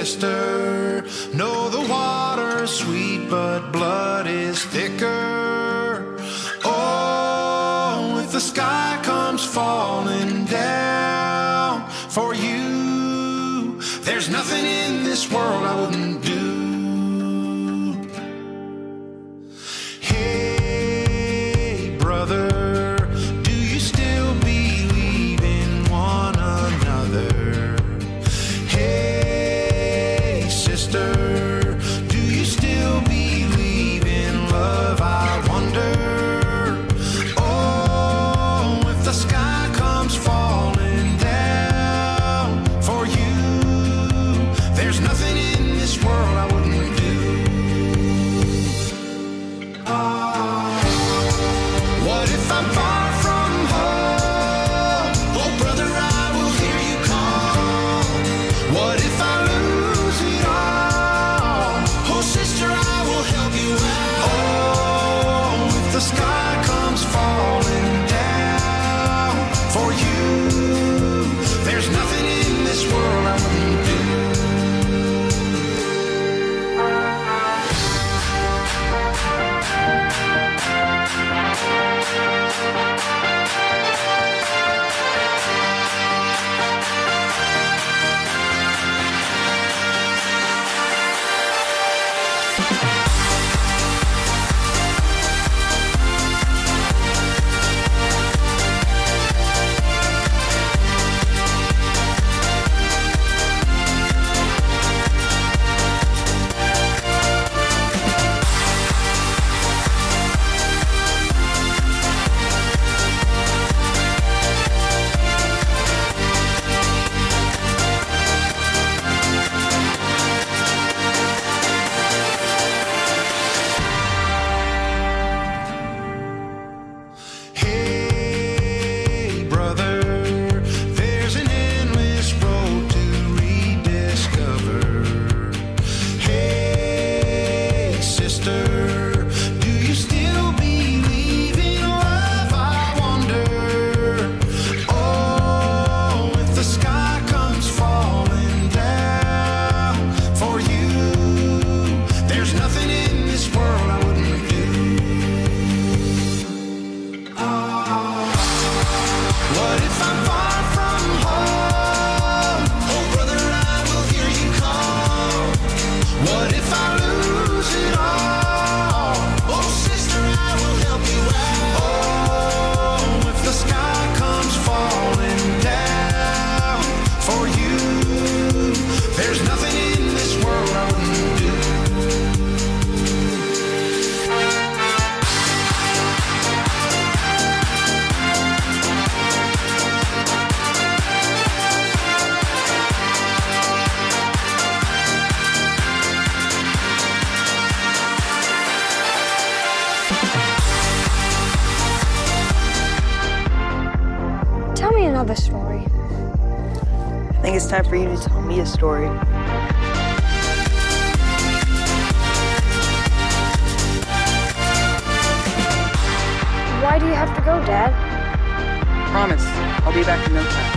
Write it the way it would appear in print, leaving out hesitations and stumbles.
sister. No, the water's sweet, but blood is thicker. Oh, if the sky comes falling down for you, there's nothing in this world I wouldn't do. Hey, brother, do you still believe in one another? Hey, sister, do you still believe in love? I wonder. Oh, if the sky comes falling down for you, there's nothing in this world I wouldn't do. What if I'm far from home? Oh, brother, I will hear you call. What if I lose it all? Oh, sister, I will help you out. Oh, if the sky comes falling down for you, there's nothing in this world I wouldn't do. Hey, brother, there's an endless road to rediscover. Hey, sister, do you still believe in love? I wonder. Oh, if the sky comes falling down for you, there's nothing in this world I wouldn't do. What if I'm far from home? Oh, brother, I will hear you call. What if I lose it all? Oh, sister, I will help you out. Oh, if the sky comes falling down for you, there's nothing in this world I wouldn't do. Tell me another story. I think it's time for you to tell me a story. Why do you have to go, Dad? Promise, I'll be back in no time.